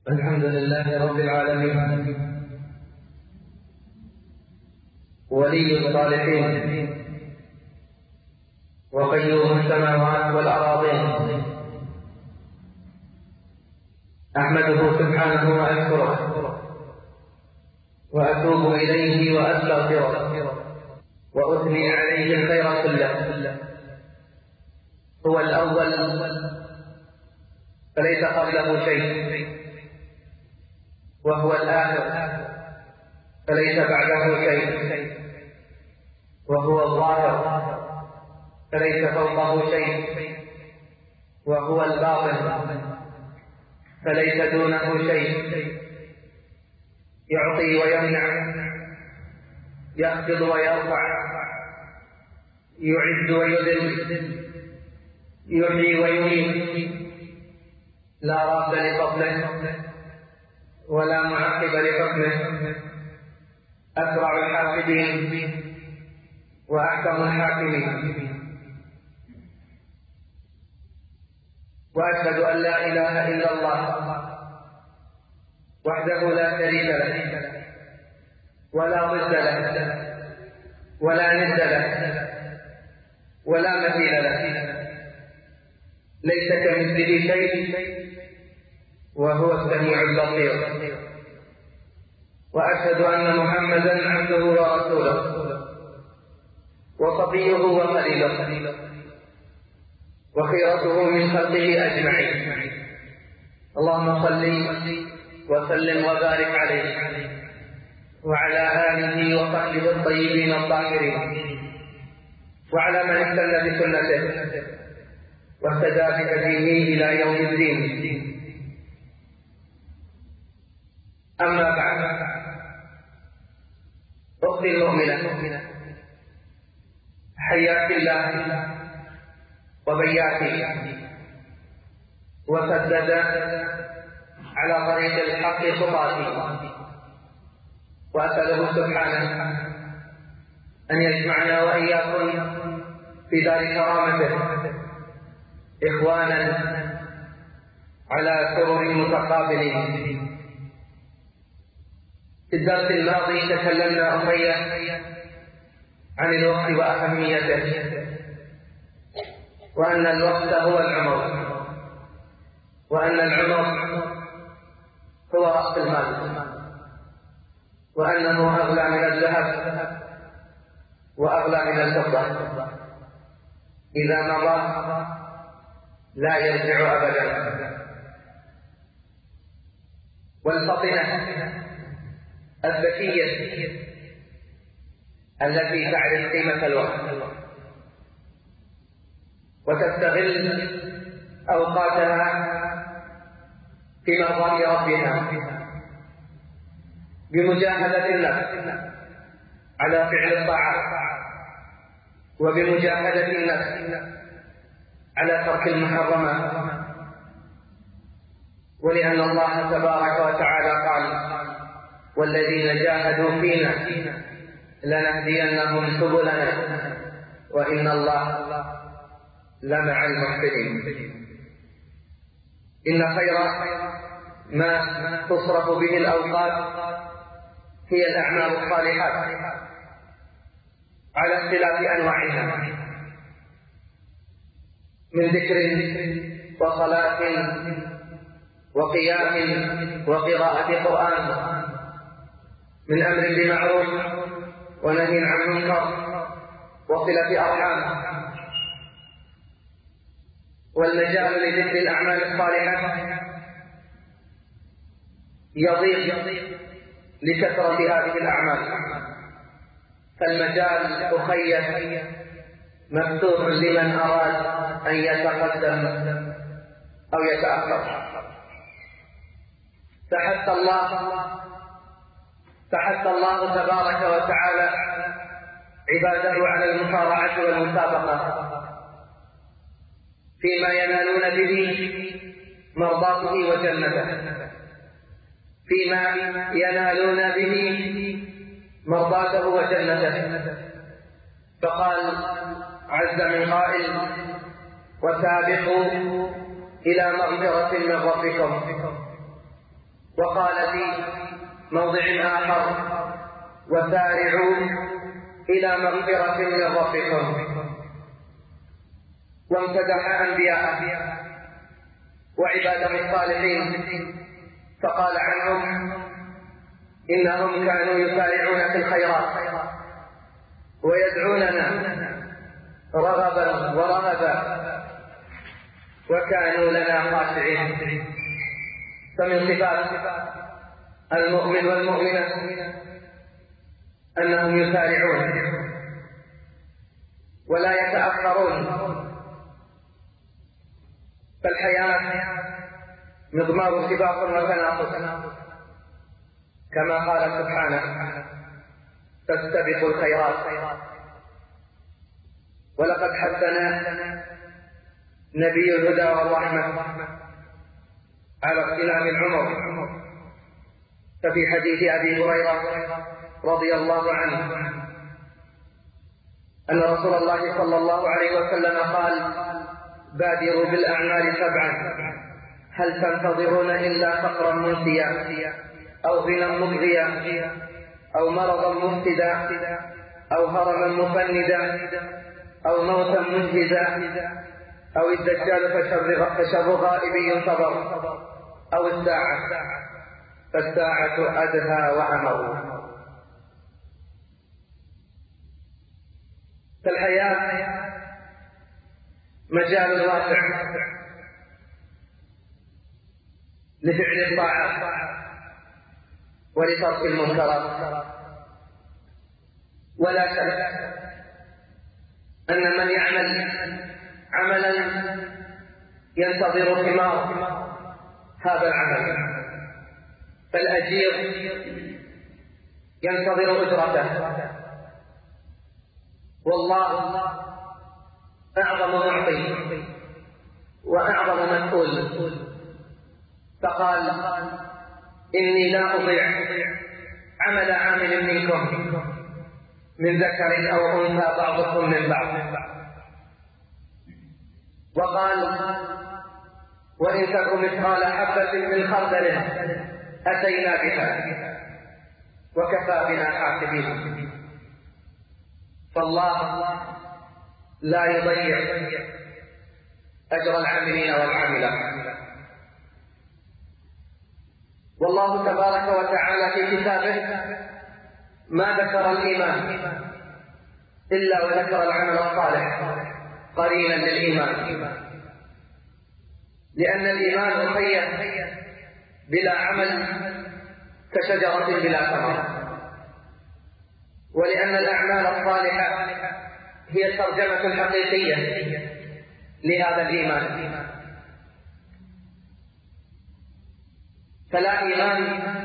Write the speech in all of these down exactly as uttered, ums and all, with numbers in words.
الحمد لله رب العالمين، ولي الصالحين وقيوم السماوات والأراضين. أحمده سبحانه وأشكره وأتوب إليه وأستغفره وأثني عليه الخير كله. هو الأول فليس قبله شيء، وهو الآخر فليس بعده شيء، وهو الظاهر فليس فوقه شيء، وهو الباطن فليس دونه شيء. يعطي ويمنع، يخفض ويرفع، يعز ويذل، يحيي ويميت، لا راد لفضله ولا معقب لحكمه. أسرع الحاسبين وأحكم الحاكمين، وأشهد أن لا إله إلا الله وحده لا شريك له ولا ضد له ولا ند له ولا مثيل له، ليس كمثله شيء وهو السميع البصير. وأشهد أن محمدا عبده ورسوله وصفيه وخليله وخيرته من خلقه أجمعين. اللهم صل وسلم وبارك عليه وعلى آله وصحبه الطيبين الطاهرين، وعلى من اهتدى بسنته واهتدى بهديه إلى يوم الدين. أما بعد، أختي المؤمنة، حياك الله وبياك وسدد على طريق الحق خطاك، وأسأله سبحانه أن يجمعنا وإياكم في دار كرامته إخوانا على سرر متقابلين. في الدرس الماضي تكلمنا أخيا عن الوقت وأهميته، وأن الوقت هو العمر، وأن العمر هو رأس المال، وأنه أغلى من الذهب وأغلى من الفضة. إذا مضى لا يرجع أبدا. والفطنة الذكية التي تعرف قيمة الوقت وتستغل أوقاتها في مرضاة ربها بمجاهدة النفس على فعل الطاعات، وبمجاهدة النفس على ترك المحرمات. ولأن الله تبارك وتعالى قال: والذين جاهدوا فينا لنهدينهم سبلنا وإن الله لمع المحسنين. إن خير ما تصرف به الأوقات هي الأعمال الصالحات على اختلاف أنواعها، من ذكر وصلاة وقيام وقراءة قرآن، من أمر بمعروف ونهي عن منكر وصلة أرحام. والمجال لذكر الأعمال الصالحة يضيق لكثرة هذه الأعمال، فالمجال أخي مفتوح لمن أراد أن يتقدم أو يتأخر. فحث الله فحث الله تبارك وتعالى عباده على المسارعة والمسابقة فيما ينالون به مرضاته وجنته، فيما ينالون به مرضاته وجنته. فقال عز من قائل: وسابقوا إلى مغفرة من ربكم وقال في موضع آخر: وسارعوا إلى مغفرة من ربكم. وامتدح أنبياءه وعباده الصالحين فقال عنهم: إنهم كانوا يسارعون في الخيرات ويدعوننا رغبا ورهبا وكانوا لنا خاشعين. فمن صفات المؤمن والمؤمنة أنهم يسارعون ولا يتأخرون، فالحياة مضمار سباق وتنافس، كما قال سبحانه: فاستبقوا الخيرات. ولقد حثنا نبي الهدى والرحمة على اغتنام العمر، ففي حديث أبي هريرة رضي الله عنه أن رسول الله صلى الله عليه وسلم قال: بادروا بالأعمال سبعا، هل تنتظرون إلا فقرا منسيا أو غنى مبغيا أو مرضا مفسدا أو هرما مفندا أو موتا منجزا أو الدجال فشر غائب ينتظر أو الساعة فالساعة أدهى وأمر. فالحياة مجال واسع لفعل الطاعات ولترك المنكرات، ولا شك أن من يعمل عملا ينتظر ثمار هذا العمل فالأجير ينتظر أجرته، والله أعظم معطي وأعظم مسؤول، فقال: إني لا أضيع عمل عامل منكم من ذكر أو أنثى بعضكم من بعض. وقال: وإن تك مثقال حبة من خردل أتينا بها وكفى بنا حاسبين. فالله لا يضيع أجر العاملين والعاملات. والله تبارك وتعالى في كتابه ما ذكر الإيمان إلا وذكر العمل الصالح قرينا للإيمان، لأن الإيمان مخير بلا عمل كشجرة بلا ثمر، ولأن الأعمال الصالحة هي الترجمة الحقيقية لهذا الإيمان. فلا إيمان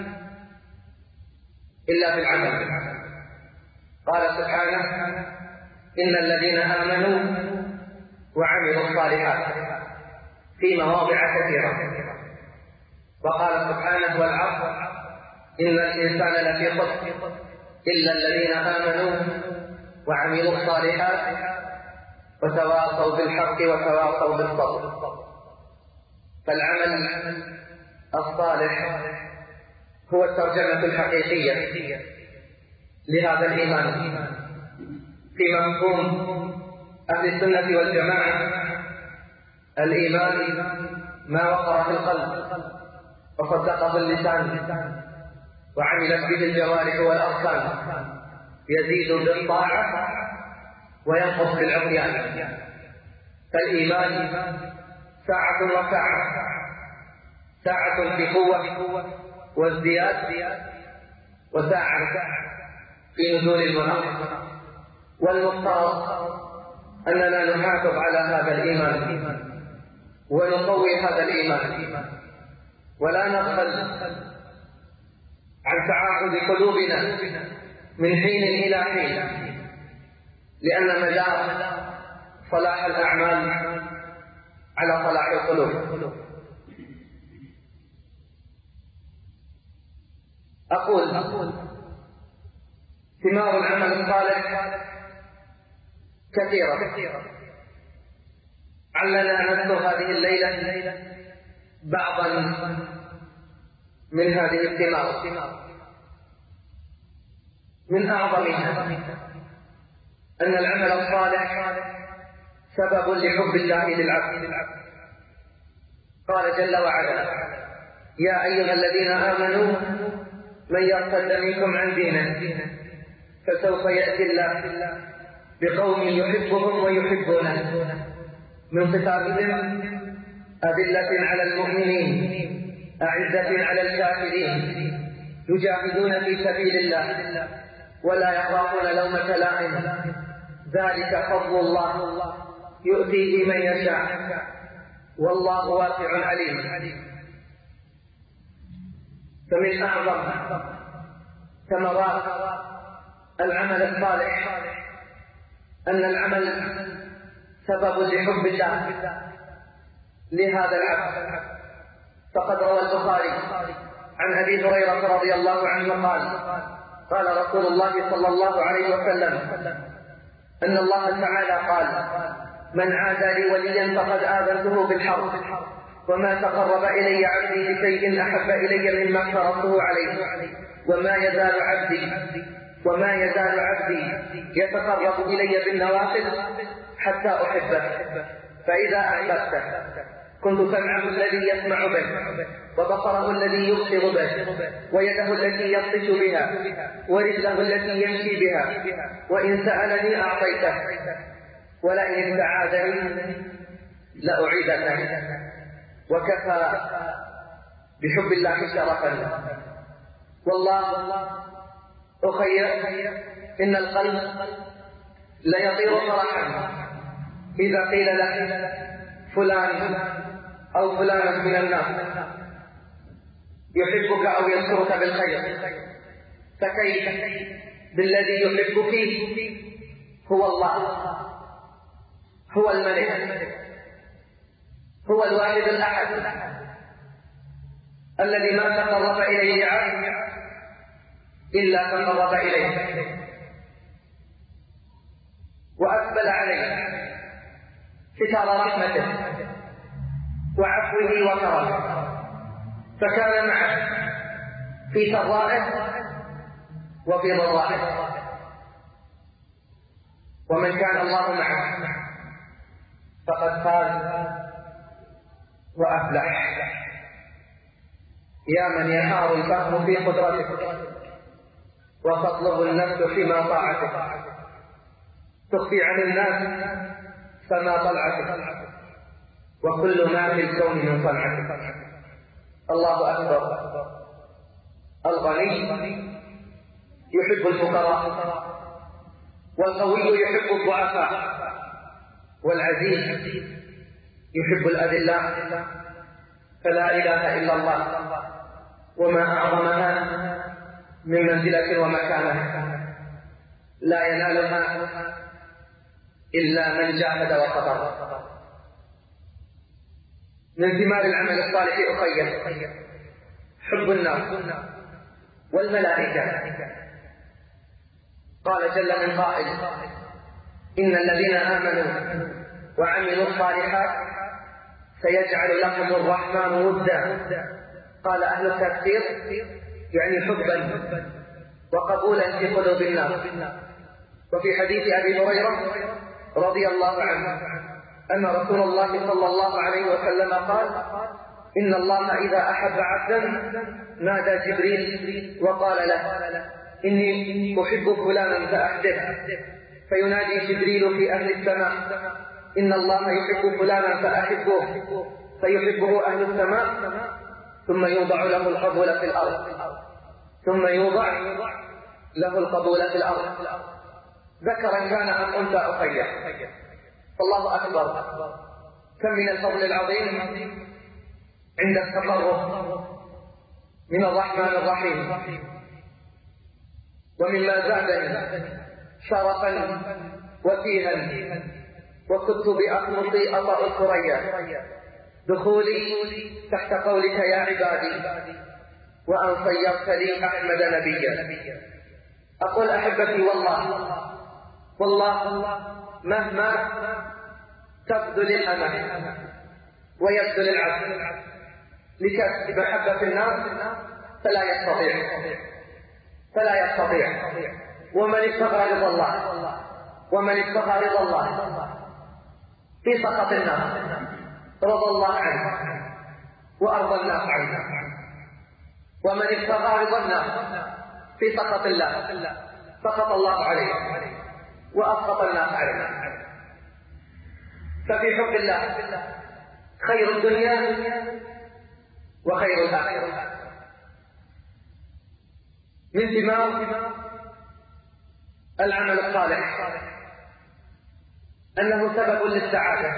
إلا بالعمل. قال سبحانه: إن الذين آمنوا وعملوا الصالحات في مواضع كثيرة. وقال سبحانه: والعصر إن الإنسان لفي خسر إلا الذين آمنوا وعملوا الصالحات وتواصوا بالحق وتواصوا بالصبر. فالعمل الصالح هو الترجمة الحقيقية لهذا الإيمان في مفهوم أهل السنة والجماعة. الإيمان ما وقر في القلب وصدقه اللسان وعملت به الجوارح والأركان، يزيد بالطاعة وينقص بالعصيان. فالإيمان ساعة وساعة، ساعة في قوة وازدياد، وساعة في نزول المناقص. والمفترض أننا نحافظ على هذا الإيمان ونقوي هذا الإيمان، ولا نغفل عن تعاهد قلوبنا من حين إلى حين، لأن مدار صلاح الأعمال على صلاح القلوب. أقول ثمار العمل الصالح كثيرة، علنا نذكر هذه الليلة بعضا من هذه الثمار. من أعظمها أن العمل الصالح سبب لحب الله للعبد. قال جل وعلا: يا أيها الذين آمنوا من يرتد منكم عن دينه فسوف يأتي الله بقوم يحبهم ويحبونه من صفاتهم أذلة على المؤمنين أعزة على الكافرين يجاهدون في سبيل الله ولا يخافون لومة لائم ذلك فضل الله يؤتيه من يشاء والله واسع عليم. فمن أعظم ثمرات العمل الصالح أن العمل سبب لحب الله لهذا العبد. فقد روى البخاري عن أبي هريرة رضي الله عنه قال: قال رسول الله صلى الله عليه وسلم أن الله تعالى قال: من عادى لي وليا فقد آذنته بالحرب وما تقرب إلي عبدي بشيء أحب إلي مما افترضته عليه وما يزال عبدي وما يزال عبدي يتقرب إلي بالنوافل حتى أحبه فإذا أحببته كنت سمعه الذي يسمع به وبصره الذي يبصر به ويده التي يبطش بها ورجله التي يمشي بها وإن سألني أعطيته ولئن استعاذني لأعيذنه. وكفى بحب الله شرفا. والله أخير إن القلب ليطير فرحا إذا قيل له فلان أو فلان من الناس يحبك أو يذكرك بالخير، فكيف بالذي يحب فيه هو الله، هو الملك، هو الواحد الأحد الذي ما تقرب إليه عبد إلا تقرب إليه وأقبل عليه ستار رحمته وعفوه وكرمه، فكان معه في سرائه وفي ضرائه. ومن كان الله معه فقد فاز وأفلح. يا من يحار الفهم في قدرتك وتطلب النفس فيما طاعتك، تخفي عن الناس فما طلعتك وكل ما في الكون من صنعتك. الله أكبر. الغني يحب الفقراء والقوي يحب الضعفاء والعزيز يحب الأذلاء. فلا إله إلا الله وما أعظمها من منزلة ومكانة لا ينالها إلا من جاهد وصبر. من ثمار العمل الصالح أخير حب الناس والملائكة. قال جل من قائل: إن الذين آمنوا وعملوا الصالحات سيجعل لهم الرحمن ودا. قال أهل التفسير يعني حبا وقبولا في قلوب الناس. وفي حديث أبي هريرة رضي الله عنه أن رسول الله صلى الله عليه وسلم قال: إن الله إذا أحب عبدا نادى جبريل وقال له: إني أحب فلانا فأحبه. فينادي جبريل في أهل السماء: إن الله يحب فلانا فأحبه. فيحبه أهل السماء ثم يوضع له القبول في الأرض ثم يوضع له القبول في الأرض ذكرا كان أم أنثى أخير. الله أكبر. كم من الفضل العظيم عند التقرب من الرحمن الرحيم. ومما زادني شرفا وفيها وكنت بأقمصي أطأ الثريا دخولي تحت قولك يا عبادي وأن صيرت لي أحمد نبيا. أقول أحبتي والله والله مهما تبذل الأمل ويبذل العبد لكسب محبة الناس فلا يستطيع فلا يستطيع ومن ابتغى رضا الله ومن ابتغى رضا الله في سخط الناس رضى الله عنه وأرضى الناس عنه، ومن ابتغى رضا الناس في سخط الله سخط الله عليه وأسخط الناس عليه. ففي حب الله خير الدنيا وخير الآخرة. من ثمار العمل الصالح أنه سبب للسعادة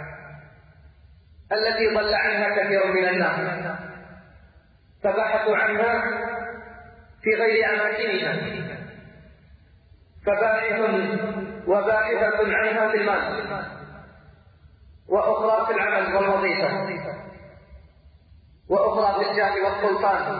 التي ضل عنها كثير من الناس فبحثوا عنها في غير أماكنها، فباحث وباحثة عنها في المال، وأخرى في العمل والوظيفة، وأخرى في الجاه والسلطان،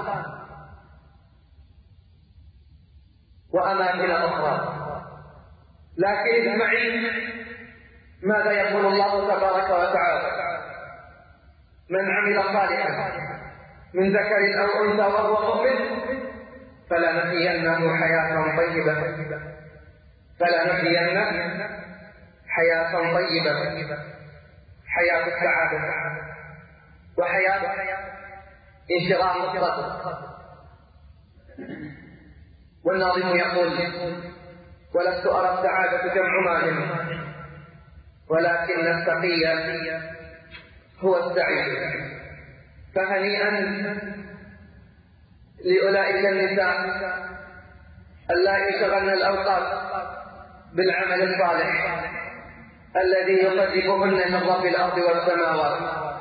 وأماكن أخرى. لكن اسمعي ماذا يقول الله تبارك وتعالى: من عمل صالحا من ذكر أو أنثى وهو مؤمن فلنحيينه حياة طيبة فلنحيينه حياة طيبة حياة السعادة وحياة انشراح الصدر. والناظم يقول: ولست أرى السعادة جمع مال ولكن التقي هو السعيد. فهنيئا لأولئك النساء اللائي شغلن الأوقات بالعمل الصالح الذي يقربهن من رب الأرض والسماوات.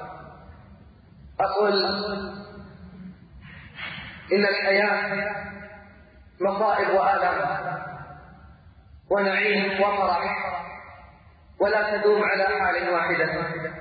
أقول إن الحياة مصائب وآلام ونعيم وفرح ولا تدوم على حال واحدة،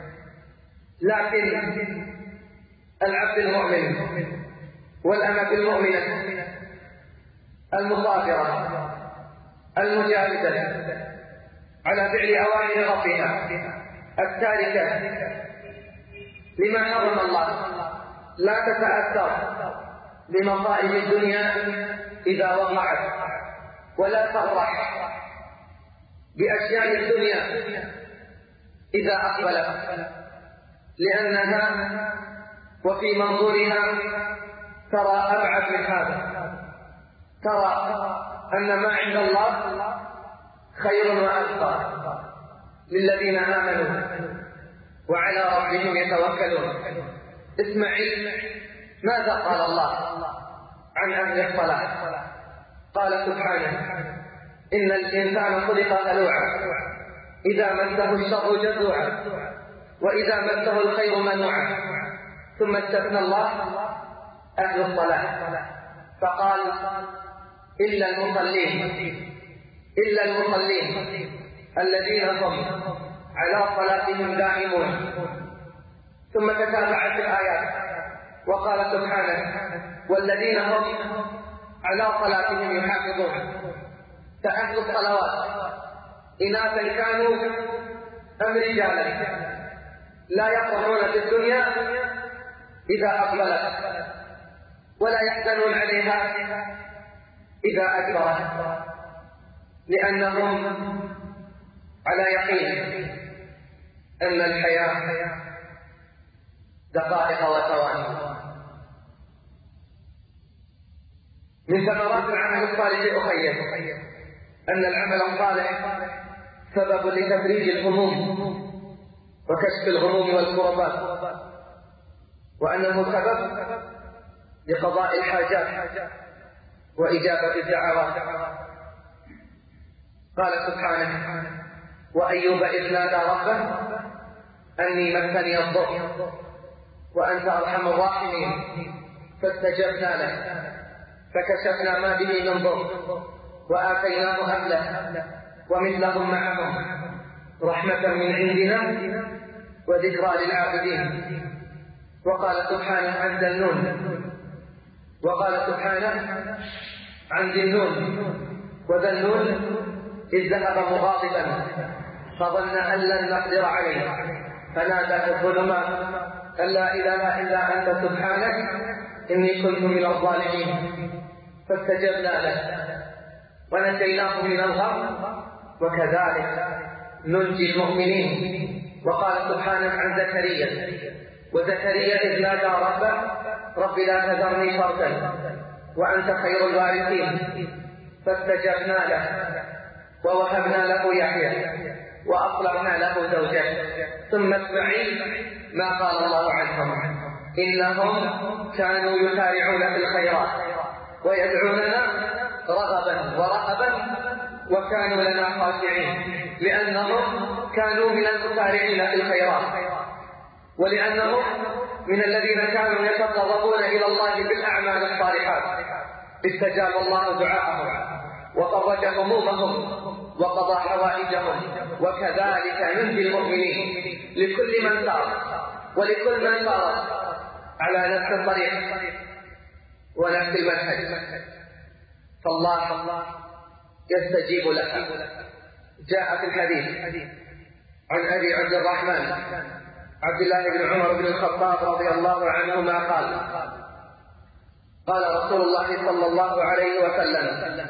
لكن العبد المؤمن والأمة المؤمنة المصابرة المجاهدة على فعل أوامر ربها التاركة لما حرم الله لا تتأثر بمصائب الدنيا إذا وقعت، ولا تفرح بأشياء الدنيا إذا أقبلت، لأنها وفي منظورها ترى أبعد من هذا، ترى أن ما عند الله خير وأبقى للذين آمنوا وعلى ربهم يتوكلون. اسمعي ماذا قال الله عن أهل الصلاة. قال سبحانه: إن الإنسان خلق هلوعا إذا مسه الشر جزوعا وإذا مسه الخير منوعا. ثم استثنى الله أهل الصلاة فقال: إلا المصلين إلا المصلين الذين هم على صلاتهم دائمون. ثم تتابعت الآيات وقال سبحانه: والذين هم على صلاتهم يحافظون. فأهل الصلوات إناثا كانوا أم رجالا لا يفرحون في الدنيا إذا أقبلت ولا يحزنون عليها إذا أدبرت، لأنهم على يقين أن الحياة دقائق وثواني. من ثمرات العمل الصالح أخير أن العمل الصالح سبب لتفريج الهموم وكشف الغموم والكربات، وأنه سبب لقضاء الحاجات وإجابة الدعوات. قال سبحانه: وأيوب إذ نادى ربه أني مسني الضر وأنت أرحم الراحمين فاستجبنا له فكشفنا ما به من ضر وآتيناه أهله ومثلهم معهم رحمة من عندنا وذكرى للعابدين. وقال سبحانه عن ذي النون وقال سبحانه عن ذي النون وذا النون إذ ذهب مغاضبا فظن أن لن نقدر عليه فنادى في الظلمات أن لا إله إلا أنت سبحانك إني كنت من الظالمين فاستجبنا له ونجيناه من الغم وكذلك ننجي المؤمنين. وقال سبحانه عن زكريا: وزكريا إذ نادى ربه رب لا تذرني فردا وأنت خير الوارثين فاستجبنا له ووهبنا له يحيى وأصلحنا له زوجه. ثم اسمعي ما قال الله عنهم: إنهم كانوا يسارعون في الخيرات ويدعوننا رغبا ورهبا وكانوا لنا خاشعين، لأنهم كانوا من المسارعين في الخيرات ولأنهم من الذين كانوا يتقربون إلى الله بالأعمال الصالحات. استجاب الله دعاءهم وفرج همومهم وقضى حوائجهم. وكذلك ننجي المؤمنين لكل من سار ولكل من سار على نفس الطريق ونفس المنهج، فالله يستجيب لك. جاء في الحديث عن أبي عبد الرحمن عبد الله بن عمر بن الخطاب رضي الله عنهما قال: قال رسول الله صلى الله عليه وسلم: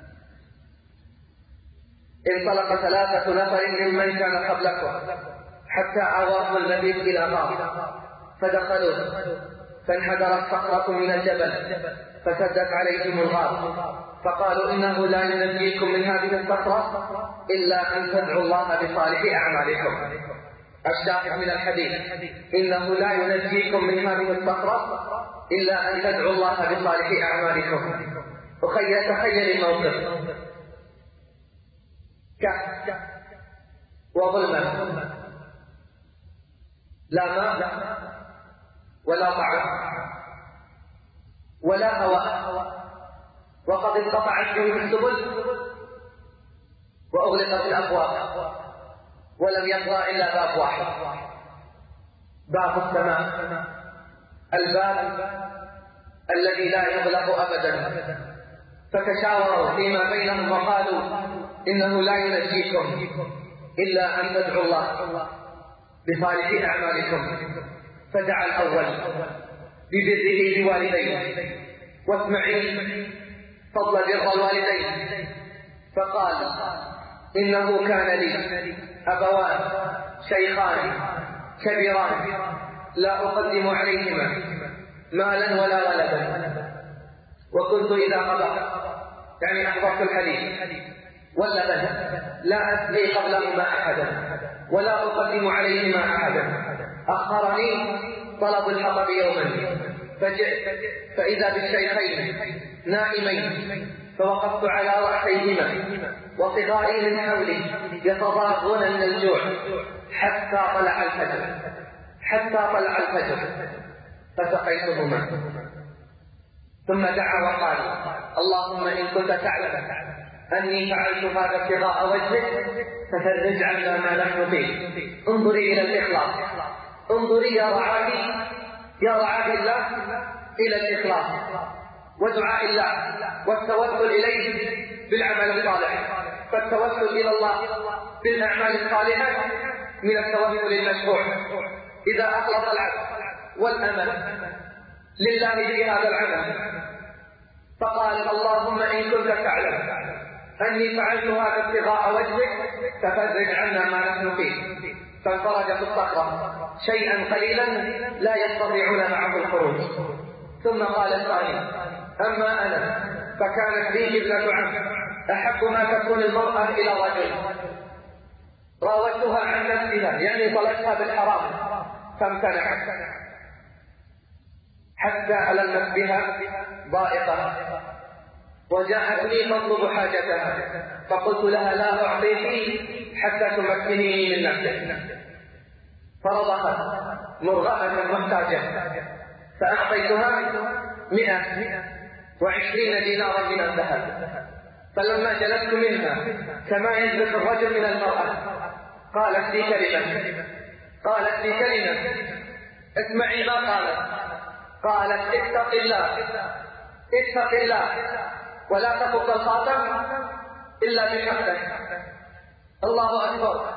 انطلق ثلاثة نفر ممن كان قبلكم حتى آواهم المبيت إلى غار فدخلوه فانحدرت صخرة من الجبل فسدت عليهم الغار، فقالوا: إنه لا ينجيكم من هذه الصخرة إلا أن تدعوا الله بصالح أعمالكم. الشاهد من الحديث: إنه لا ينجيكم من هذه الصخرة إلا أن تدعوا الله بصالح أعمالكم. تخيل الموقف: كهف وظلمة، لا ماء ولا طعام ولا هواء، وقد انقطعت بهم السبل وأغلقت الأبواب ولم يبقى إلا باب واحد، باب السماء، الباب الذي لا يغلق أبدا. فتشاوروا فيما بينهم وقالوا: إنه لا ينجيكم إلا أن تدعوا الله بصالح أعمالكم. فدعا الأول ببره بوالديه، واسمعي فضل بر الوالدين، فقال: إنه كان لي أبوان شيخان كبيران لا أقدم عليهما مالا ولا ولدا، وكنت إذا قضى يعني أحضرت الحديث واللبن لا أسقي قبلهما أحدا ولا أقدم عليهما أحدا. أخرني طلب الحطب يوما فجئت فإذا بالشيخين نائمين، فوقفت على رأسيهما وصغاري من حولي يتضاغون من الجوع حتى طلع الفجر حتى طلع الفجر فسقيتهما. ثم دعا وقال: اللهم إن كنت تعلم أني فعلت هذا ابتغاء وجهك ففرج عنا ما نحن فيه. انظري إلى الإخلاص، انظري يا رعاك يا رعاك الله إلى الإخلاص ودعاء الله والتوسل إليه بالعمل الصالح. فالتوسل إلى الله بالأعمال الصالحة من التوسل المشروع إذا أخلص العبد والأمل لله في هذا العمل، فقال: اللهم إن كنت تعلم أني فعلت هذا ابتغاء وجهك ففرج عنا ما نحن فيه. فانفرج في الصخرة شيئا قليلا لا يستطيعون معه الخروج. ثم قال الثاني: أما أنا فكانت لي ابنة عم أحب ما تكون المرأة إلى رجل، راودتها عن نفسها يعني طلبتها بالحرام فامتنعت حتى ألمت بها ضائقة وجاءتني تطلب حاجتها، فقلت لها: لا أعطيك حتى تمكنيني من نفسك. فرضخت مرغمة محتاجة فأعطيتها مئة وعشرين دينارا من الذهب. فلما جلست منها كما يجلس الرجل من المرأة قالت لي كلمة قالت لي كلمة اسمعي ما قالت. قالت: اتق الله اتق الله ولا تفك الخاتم إلا بحقه. الله أكبر،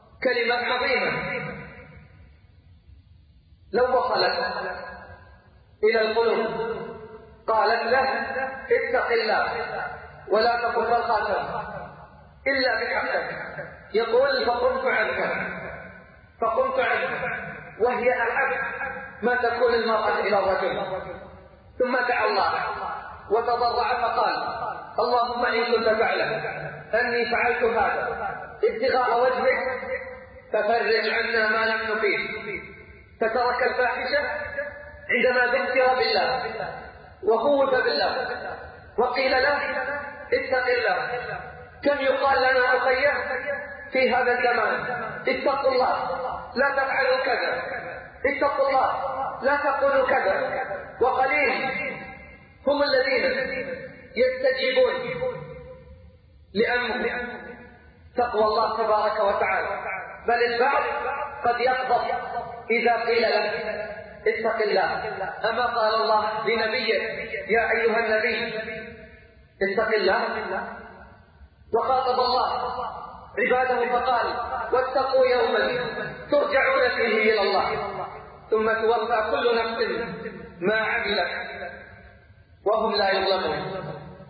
كلمة عظيمة لو وصلت إلى القلوب. قالت له اتق الله ولا تقل الخاتم إلا بحقك. يقول فقمت عنك فقمت عنك وهي أحب ما تكون المرأة إلى الرجل. ثم دعا الله وتضرع فقال اللهم إن كنت تعلم أني فعلت هذا ابتغاء وجهك ففرج عنا ما نحن فيه. فترك الفاحشة عندما ذكر بالله وخوف بالله وقيل له اتق الله. كم يقال لنا أخيه في هذا الزمان اتقوا الله لا تفعلوا كذا، اتقوا الله لا تقولوا كذا، وقليل هم الذين يستجيبون لأمر تقوى الله تبارك وتعالى. بل البعض قد يغضب إذا قيل له اتق الله. أما قال الله لنبيه يا أيها النبي اتق الله؟ وخاطب الله عباده فقال واتقوا يوما ترجعون فيه إلى الله ثم توفى كل نفس ما عملت وهم لا يظلمون.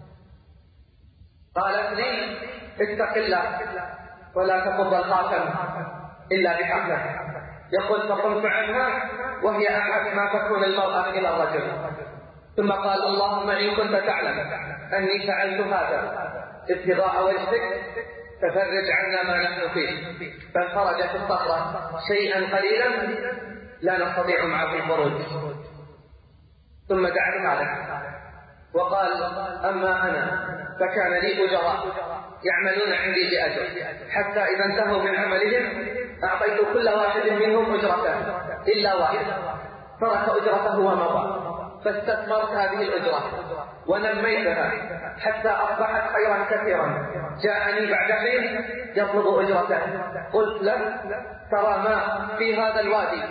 قالت لي اتق الله ولا تقض الخاتم إلا بحقه. يقول فقمت عنها وهي أحب ما تكون المرأة إلى الرجل. ثم قال اللهم إن كنت تعلم أني فعلت هذا ابتغاء وجهك ففرج عنا ما نحن فيه. فانفرجت الصخرة شيئا قليلا لا نستطيع معه الخروج. ثم دعا ذلك وقال أما أنا فكان لي أجراء يعملون عندي بأجر، حتى إذا انتهوا من عملهم أعطيت كل واحد منهم أجرته إلا واحد ترك أجرته ومضى. فاستثمرت هذه الأجرة ونميتها حتى أصبحت خيرا كثيرا. جاءني بعد حين يطلب أجرته. قلت له ترى ما في هذا الوادي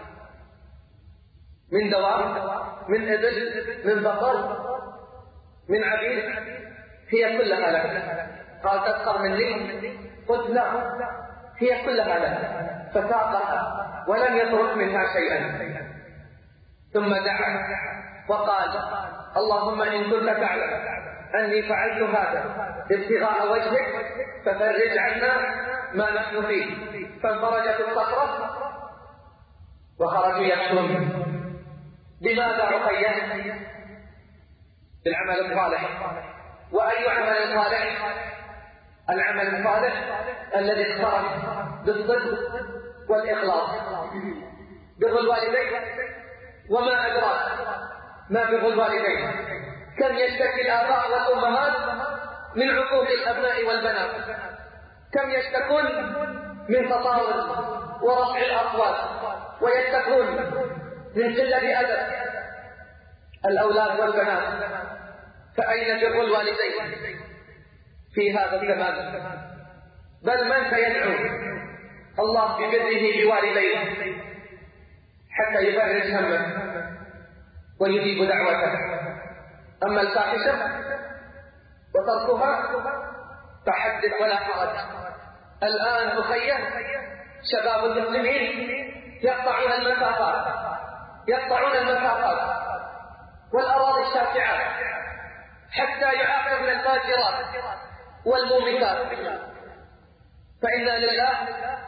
من دواب من إبل من بقر من عبيد هي كلها لك. قال تسخر مني؟ قلت لا هي كلها لك. فساقها ولم يترك منها شيئا. ثم دعا وقال اللهم إن كنت تعلم أني فعلت هذا ابتغاء وجهك ففرج عنا ما نحن فيه. فانفرجت الصخرة وخرجوا يمشون. لماذا رقية؟ بالعمل الصالح. وأي عمل صالح؟ العمل الصالح الذي اقترن بالصدق والإخلاص. بر الوالدين وما أدراك ما بر الوالدين. كم يشتكي الآباء والأمهات من عقوق الأبناء والبنات، كم يشتكون من تطاول ورفع الأصوات، ويشتكون من قلة أدب الأولاد والبنات. فأين بر الوالدين في هذا الزمان؟ بل من سيدعو الله ببره بوالديه حتى يفرج همه ويجيب دعوته؟ أما الفاحشة وتركها فحدث ولا حرج. الآن أخيه شباب المسلمين يقطعون المسافات يقطعون المسافات والأراضي الشاسعات حتى يعاقبن الفاجرات والموبقات. فإنا لله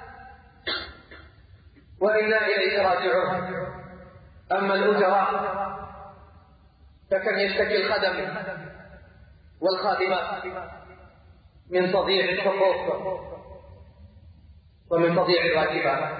وإنا إليه راجعون. أما الأجراء فكم يشتكي الخدم والخادمات من تضييع الحقوق ومن تضييع الواجبات.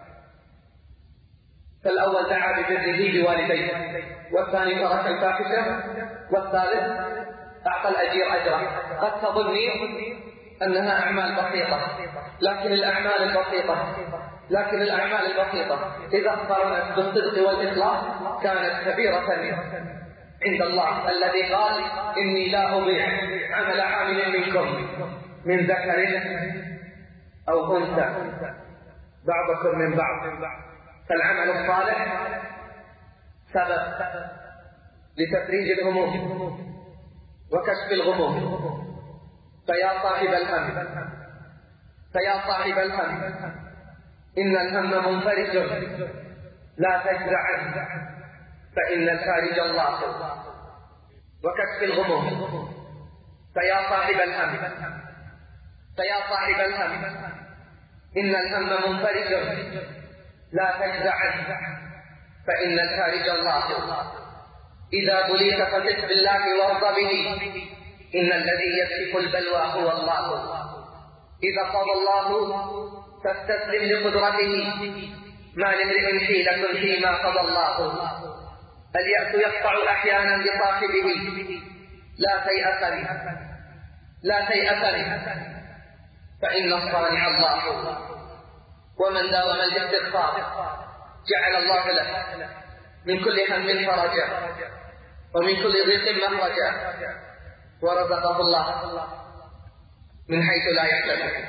فالأول دعا ببره بوالديه، والثاني ترك الفاحشة، والثالث أعطى الأجير أجره. قد تظنين أنها أعمال بسيطة، لكن الأعمال البسيطة لكن الأعمال البسيطة إذا اقترنت بالصدق والإخلاص كانت كبيرة عند الله، الذي قال إني لا أضيع عمل عامل منكم من ذكر أو أنثى بعضكم من بعض. فالعمل الصالح سبب لتفريج الهموم وكشف الغموم. فيا صاحب الهم فيا صاحب الهم إن الهم منفرج لا تجزع عنه. فإن الخارج الله، وكشف الغموم. فيا صاحب الهم فيا صاحب الهم إن الهم منفرج، لا تجزع عنه فإن الخارج الله. إذا بليت فثق بالله وارض به، إن الذي يكشف البلوى هو الله. إذا قضى الله فاستسلم لقدرته، ما لامرئ حيلة فيما قضى الله. اليأس يقطع أحيانا بصاحبه، لا تيأسني لا تيأسني فإن الصانع الله. ومن داوم الاستغفار جعل الله له من كل هم فرجا، ومن كل ضيق مخرجا، ورزقه الله من حيث لا يحتسب.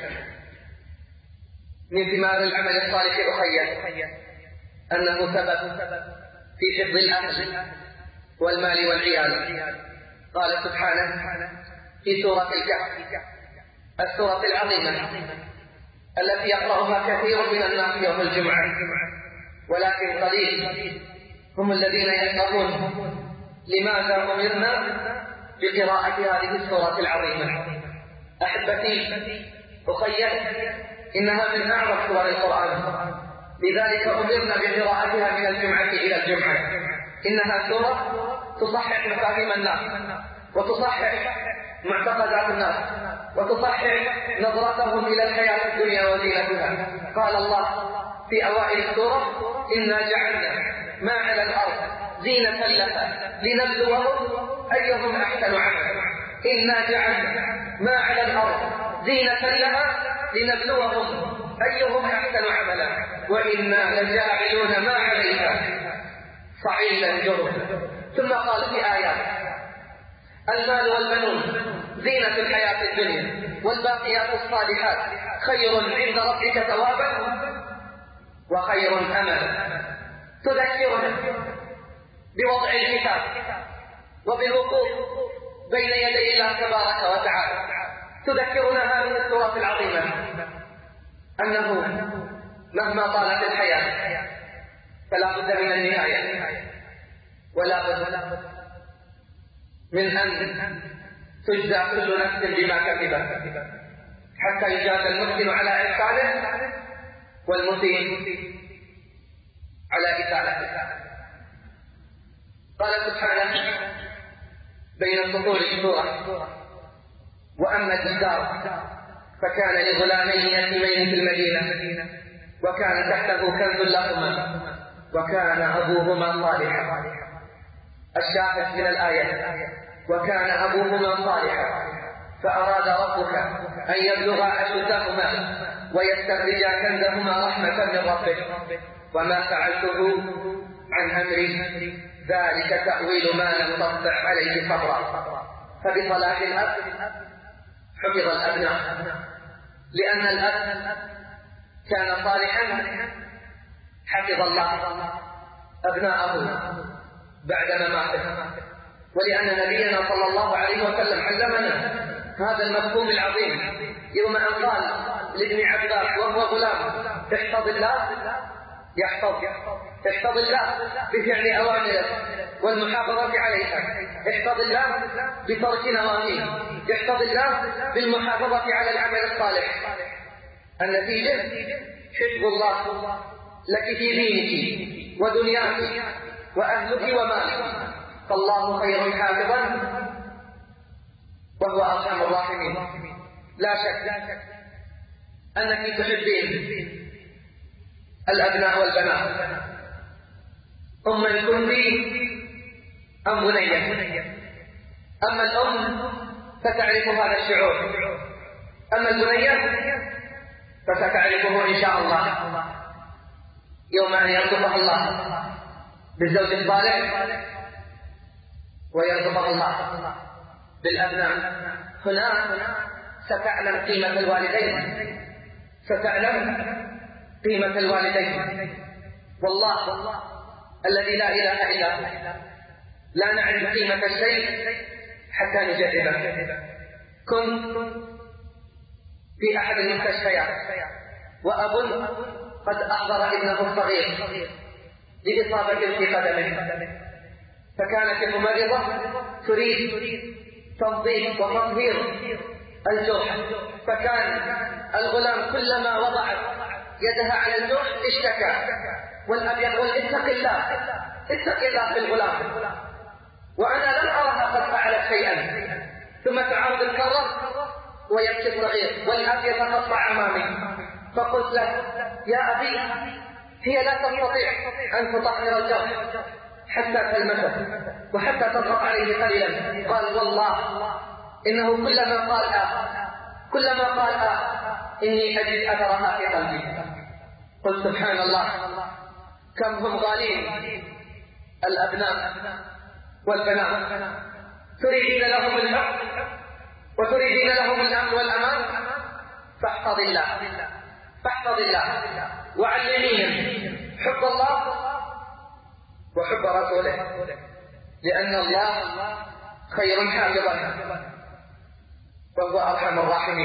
من ثمار العمل الصالح أخيا أنه سبب في حفظ الأهل والمال والعيال. قال سبحانه في سورة الكهف، السورة العظيمة التي يقرأها كثير من الناس يوم الجمعة، ولكن قليل هم الذين يفقهون لماذا أمرنا بقراءة هذه السورة العظيمة. أحبتي أخي، إنها من أعظم سور القرآن، لذلك أمرنا بقراءتها من الجمعة إلى الجمعة. إنها سورة تصحح مفاهيم الناس، وتصحح معتقدات الناس، وتصحح نظرتهم إلى الحياة الدنيا وزينتها. قال الله في أوائل السورة: إنا جعلنا ما على الأرض زينة لها لنبلوهم أيهم أحسن عملا. إنا جعلنا ما على الأرض زينة لها لنبلوهم أيهم أحسن عملا وإنا لجاعلون ما عليها صعيدا جرزا. ثم قال في آيات: المال والبنون زينة الحياة الدنيا والباقيات الصالحات خير عند ربك ثوابا وخير أملا. تذكرنا بوضع الكتاب وبالوقوف بين يدي الله تبارك وتعالى. تذكرنا هذه السورة العظيمة أنه مهما طالت الحياة فلا بد من النهاية، ولا بد من أن تجزى كل نفس بما كسبت، حتى يجازى المحسن على إحسانه والمسيء على إساءته. قال سبحانه بين سطور السورة: وأما الجدار فكان لغلامين يتيمين في المدينة وكان تحته كنز لهما وكان أبوهما صالحا. الشاهد من الآية: وكان أبوهما صالحا فأراد ربك أن يبلغا أشدهما ويستخرجا كنزهما رحمة من ربك وما فعلته عن أمري ذلك تأويل ما لم تستطع عليه صبرا. فبصلاح الأب حفظ الأبناء، لأن الأب كان صالحا حفظ الله أبناءه بعد مماته. ولأن نبينا صلى الله عليه وسلم علمنا هذا المفهوم العظيم يوم أن قال لابن عباس وهو غلام: احفظ الله يحفظ احفظ الله بفعل أوامره والمحافظة عليها، احفظ الله بترك نواهيه، احفظ الله بالمحافظة على العمل الصالح. النتيجة حفظ الله لك في دينك ودنياك وأهلك ومالك، فالله خير حافظا وهو أرحم الراحمين. لا شك أنك تحبين الأبناء والبنات، أما كنت أم بنية. أما الأم فتعرف هذا الشعور، أما البنية فستعرفه إن شاء الله يوم أن يرزقها الله بالزوج الصالح ويرزقها الله بالأبناء. هنا ستعلم قيمة الوالدين، ستعلم قيمة الوالدين. والله الذي لا إله إلا هو لا نعرف قيمة الشيء حتى نجربه. كنت في أحد المستشفيات وأب قد أحضر ابنه الصغير بإصابة في قدمه، فكانت الممرضة تريد تنظيف وتطهير الجرح، فكان الغلام كلما وضعت يدها على الجرح اشتكى، والأب يقول اتق الله اتق الله في الغلام، وأنا لم أرها قد فعلت شيئا. ثم تعود الكرر ويبكي الصغير والأب يتقطع أمامي، فقلت له يا أبي هي لا تستطيع أن تطهر الجرح حتى تلمسه وحتى تضغط عليه قليلا. قال والله إنه كلما قال آه كلما قال آه إني أجد أثرها في قلبي. قلت سبحان الله، كم هم غالين الأبناء والبنات، تريدين لهم الحق وتريدين لهم الأمن والأمان، فاحفظ الله فاحفظ الله وعلميهم حب الله وحب رسوله، لأن الله خير حافظا وهو أرحم الراحمين.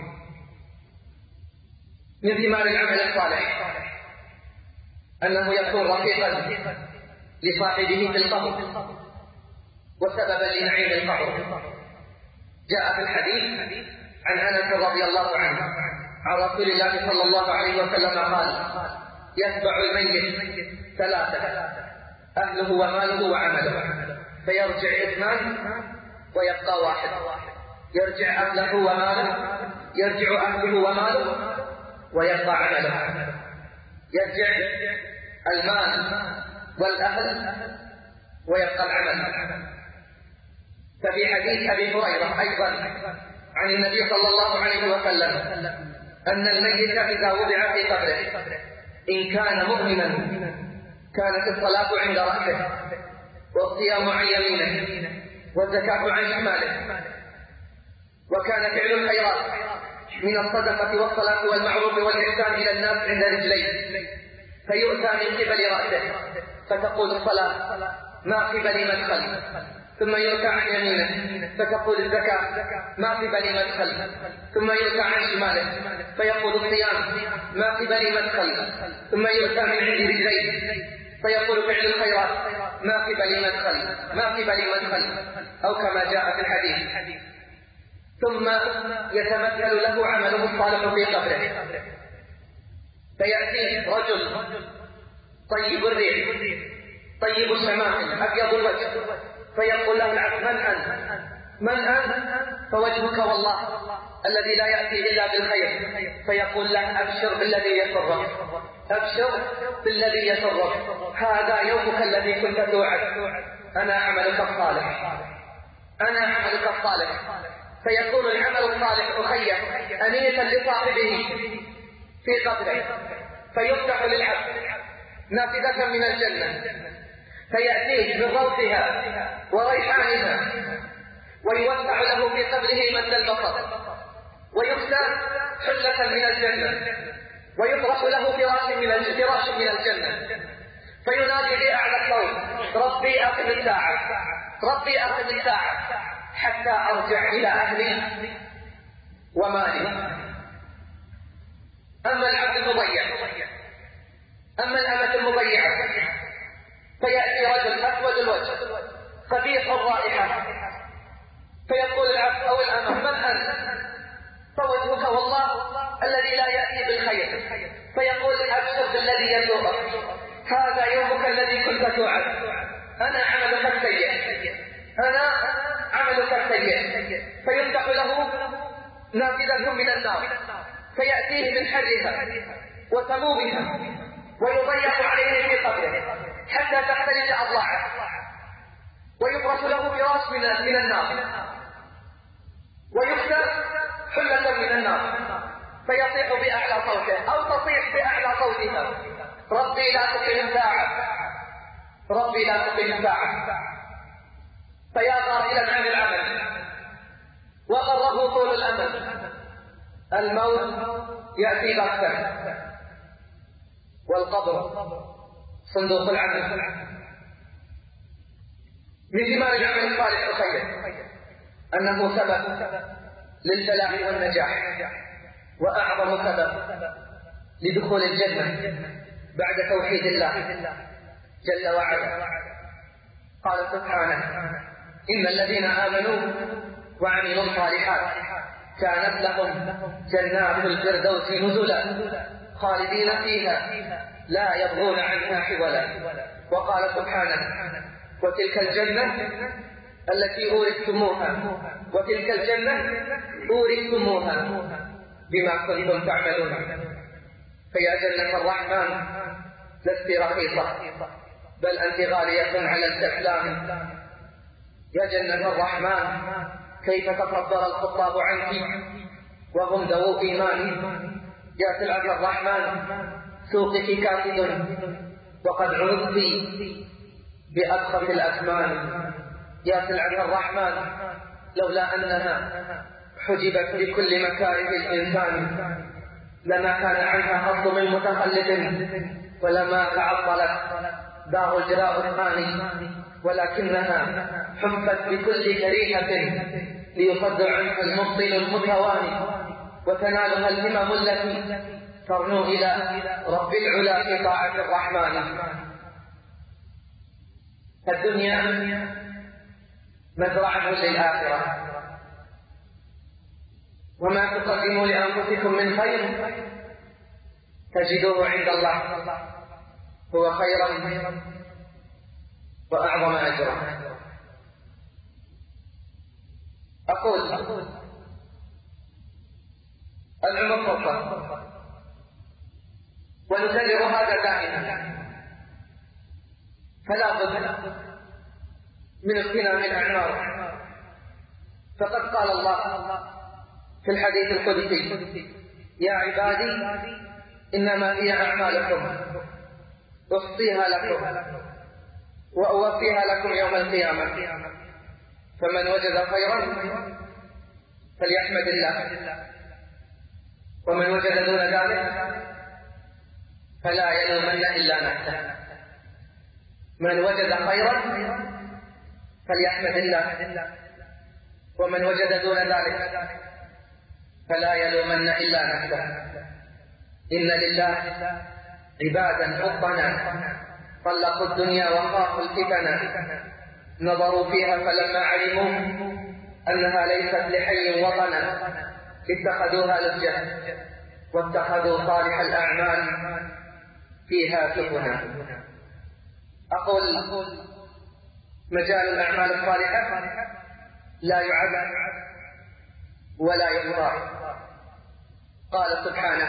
من ثمار العمل الصالح أنه يكون رفيقا لصاحبه في القبر وسببا لنعيم القبر. جاء في الحديث عن أنس رضي الله عنه عن رسول الله صلى الله عليه وسلم قال يتبع الميت ثلاثة: أهله وماله وعمله، فيرجع اثنان ويبقى واحد. يرجع أهله وماله يرجع أهله وماله ويبقى عمله. يرجع المال والأهل ويبقى العمل. ففي حديث أبي هريرة أيضا عن النبي صلى الله عليه وسلم أن الميت إذا وضع في قبره إن كان مؤمنا كانت الصلاة عند رأسه، والصيام عن يمينه، والزكاة عن شماله، وكان فعل الخيرات من الصدقة والصلاة والمعروف والإحسان إلى الناس عند رجليه، فيؤتى من قبل رأسه فتقول الصلاة ما قبل مدخل، ثم يؤتى عن يمينه فتقول الزكاة ما قبل مدخل، ثم يؤتى عن شماله فيقول الصيام ما قبل مدخل، ثم يؤتى من عند رجليه فيقول فعل الخيرات ما قبل مدخل ما قبل مدخل، أو كما جاء في الحديث. ثم يتمثل له عمله الصالح في قبره، فيأتيه رجل طيب الريح طيب الشمائل أبيض الوجه، فيقول له العبد من أنت؟ من أنت؟ فوجهك والله الذي لا يأتي إلا بالخير، فيقول له أبشر بالذي يسرك أبشر بالذي يسرك، هذا يومك الذي كنت توعد، أنا عملك الصالح أنا عملك الصالح. فيكون العمل الصالح أخير أنية لصاحبه في قبره، فيفتح للعبد نافذة من الجنة فيأتيه من روحها وريحانها، ويوسع له في قبره مد البصر، ويفتح حلة من الجنة، ويطرح له فراش من الفراش من الجنة، فينادي بأعلى الصوت ربي أقم الساعة ربي أقم الساعة حتى أرجع إلى أهلي ومالي. أما العبد المضيع أما الأمة المضيعة فيأتي رجل أسود الوجه خبيث الرائحة، فيقول العبد أو الأمة من أنت؟ فوجهك والله الذي لا يأتي بالخير، فيقول أبشر بالذي يسوءك، هذا يومك الذي كنت توعد، أنا عملك السيء أنا عملك السيء. فيفتح له نافذة من النار فيأتيه من حرها وسمومها، ويضيق عليه في قبره حتى تختلج أضلاعه، ويفرش له فراش من النار، ويكسى حلة من النار، فيصيح بأعلى صوته أو تصيح بأعلى صوتها ربي لا تقم الساعة ربي لا تقم الساعة. فيا غافلا عن العمل وغره طول الأمل، الموت يأتي بغتة، والقبر صندوق العمل. من ثمار العمل الصالح الخير أنه سبب للفلاح والنجاح، وأعظم سبب لدخول الجنة بعد توحيد الله جل وعلا. قال سبحانه: إن الذين آمنوا وعملوا الصالحات كانت لهم جنات الفردوس نزلا خالدين فيها لا يبغون عنها حولا. وقال سبحانه: وتلك الجنة التي أورثتموها وتلك الجنة أورثتموها بما كنتم تعملون. فيا جنة الرحمن لست رخيصة، بل أنت غالية على الكسلان. يا جنة الرحمن كيف تصدر الخطاب عنك وهم ذو إيمان. يا سلعة الرحمن سوقك كاسد وقد عرضت بأبخس الأثمان. يا سلعة الرحمن لولا أنها حجبت بكل مكاره الإنسان لما كان عنها أصل من متخلف ولما تعطلت دار الجراء الثاني، ولكنها حفت بكل كريهة ليصد عنها المبطل المتواني وتنالها الهمم التي ترنو إلى رب العلا في طاعة الرحمن. الدنيا مزرعة للآخرة، وما تقدموا لأنفسكم من خير تجدوه عند الله هو خيرا وأعظم أجرا. أقول العمر فرصة، ونكرر هذا دائما، فلا بد من اغتنام الأعمار. فقد قال الله في الحديث القدسي: يا عبادي إنما هي أعمالكم أحصيها لكم وأوفيها لكم يوم القيامة، فمن وجد خيرا فليحمد الله، ومن وجد دون ذلك فلا يلومن إلا نفسه. من وجد خيرا فليحمد الله، ومن وجد دون ذلك فلا يلومن إلا نفسه. إن لله عبادا فطنا طلقوا الدنيا وخافوا الفتن، نظروا فيها فلما علموا أنها ليست لحي وطنا اتخذوها لجة واتخذوا صالح الأعمال فيها سفنا. أقول مجال الأعمال الصالحة لا يعد ولا يحصى. قال سبحانه: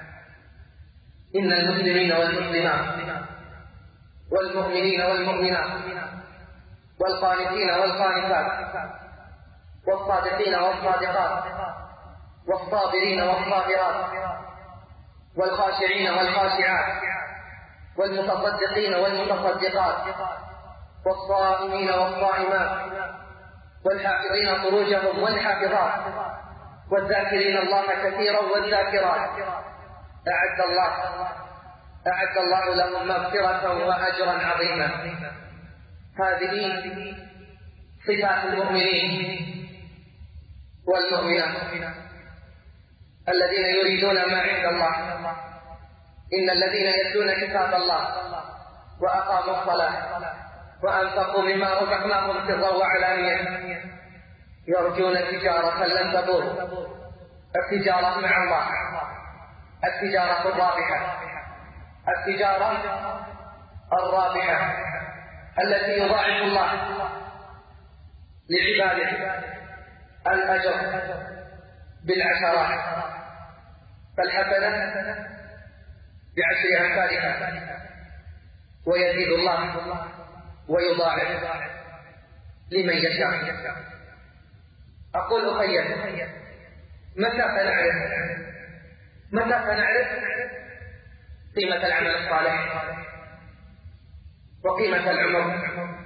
إن المسلمين والمسلمات والمؤمنين والمؤمنات والقانتين والقانتات والصادقين والصادقات والصابرين والصابرات والخاشعين والخاشعات والمتصدقين والمتصدقات والصائمين والصائمات والحافظين فروجهم والحافظات والذاكرين الله كثيرا والذاكرات أعد الله أعد الله لهم مغفرة وأجرا عظيما. هذه صفات المؤمنين والمؤمنات الذين يريدون ما عند الله. إن الذين يتلون كتاب الله وأقاموا الصلاة وأنفقوا مما رزقناهم سرا وعلانية يرجون تجارة لن تبور. التجارة مع الله، التجارة الرابحة، التجارة الرابحة التي يضاعف الله لعباده الأجر بالعشرات، فالحسنة بعشر أمثالها ويزيد الله ويضاعف لمن يشاء. أقول أخي متى سنعرف متى سنعرف قيمة العمل الصالح وقيمة العمر؟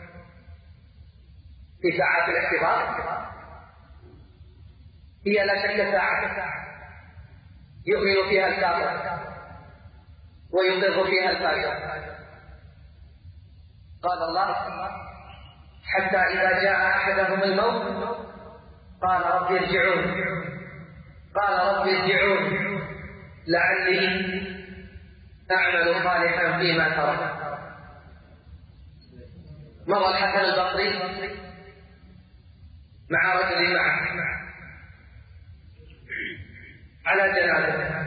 في ساعات الاختبار هي لا شك ساعة يؤمن فيها الكافر ويقر فيها الفاجر. قال الله: حتى إذا جاء أحدهم الموت قال رب ارجعون قال رب ارجعون لعلي أعمل صالحا فيما ترك. مضى الحسن البصري مع رجل معه على جنازة،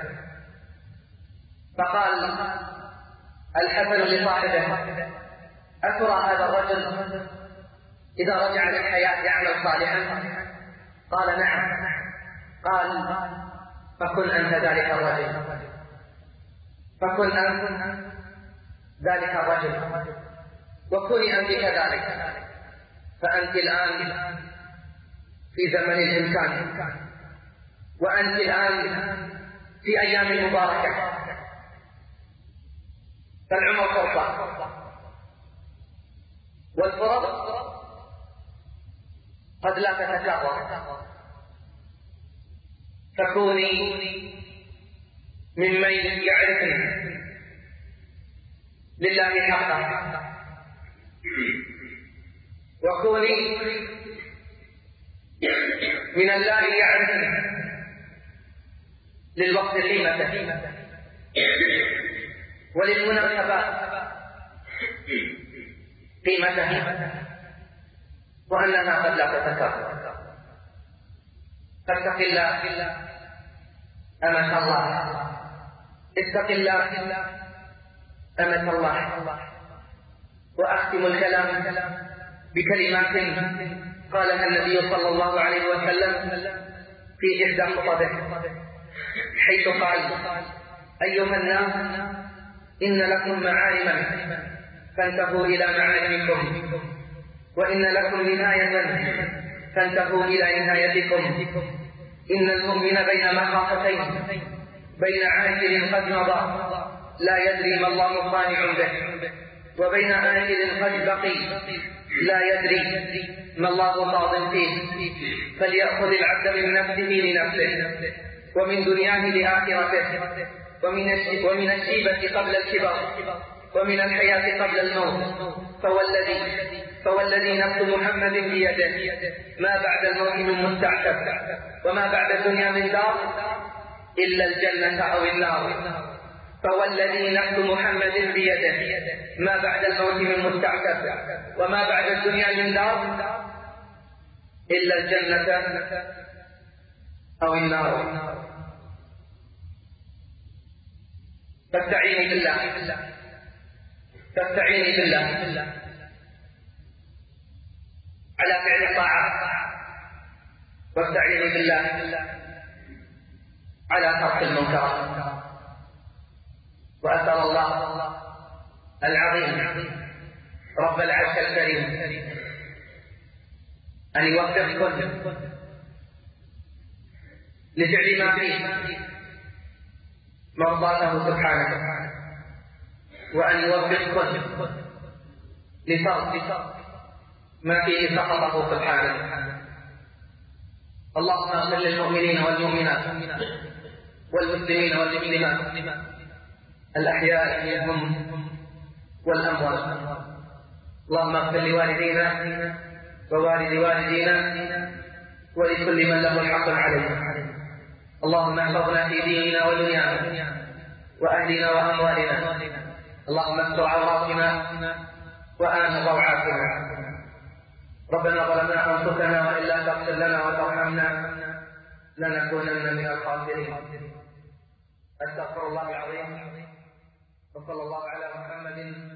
فقال الحسن لصاحبه: أترى هذا الرجل إذا رجع للحياة يعمل صالحا؟ قال: نعم. قال: فكن أنت ذلك الرجل، فكن أنت ذلك الرجل، وكوني أنت كذلك، فأنت الآن في زمن الإمكان، وأنت الآن في أيام مباركة، فالعمر فرصة، والفرص قد لا تتكرر، فكوني ممن يعرفني لله حقا، وكوني من الله يعرفني للوقت قيمته، وللمناسبات قيمتها، وأنها قد لا تتكرر. فاتق الله أمة الله، اتق الله أمة الله. وأختم الكلام بكلمات قالها النبي صلى الله عليه وسلم في إحدى خطبه، حيث قال: أيها الناس، إن لكم معالما فانتهوا إلى معالمكم، وإن لكم نهاية فانتهوا إلى نهايتكم. إن المؤمن بين مخافتين، بين عاجل قد مضى لا يدري ما الله صانع به، وبين آجل قد بقي لا يدري ما الله قاض فيه. فليأخذ العبد من نفسه لنفسه، ومن دنياه لآخرته، ومن الشيبة قبل الكبر، ومن الحياة قبل الموت. فوالذي فوالذي نفس محمد بيده ما بعد الموت من مستعتب، وما بعد الدنيا من دار إلا الجنة أو النار. فوالذي نفس محمد بيده ما بعد الموت من مستعتب، وما بعد الدنيا من دار إلا الجنة أو النار. فاستعيني بالله، فاستعيني بالله على فعل الطاعات، واستعيني بالله على ترك المنكرات. وأسأل الله العظيم رب العرش الكريم أن يوفقكم لفعل ما فيه مرضاته سبحانه، وأن يوفقكم لترك ما فيه سخطه سبحانه. اللهم اغفر للمؤمنين والمؤمنات والمسلمين والمسلمات الأحياء منهم والأموات. اللهم اغفر لوالدينا ووالد والدينا ولكل من له حق علينا. اللهم احفظنا في ديننا ودنيانا وأهلنا وأموالنا. اللهم استر عوراتنا وآمن روعاتنا. ربنا ظلمنا أنفسنا وإن لم تغفر لنا وترحمنا لنكونن من الخاسرين. أستغفر الله العظيم، وصلى الله على محمد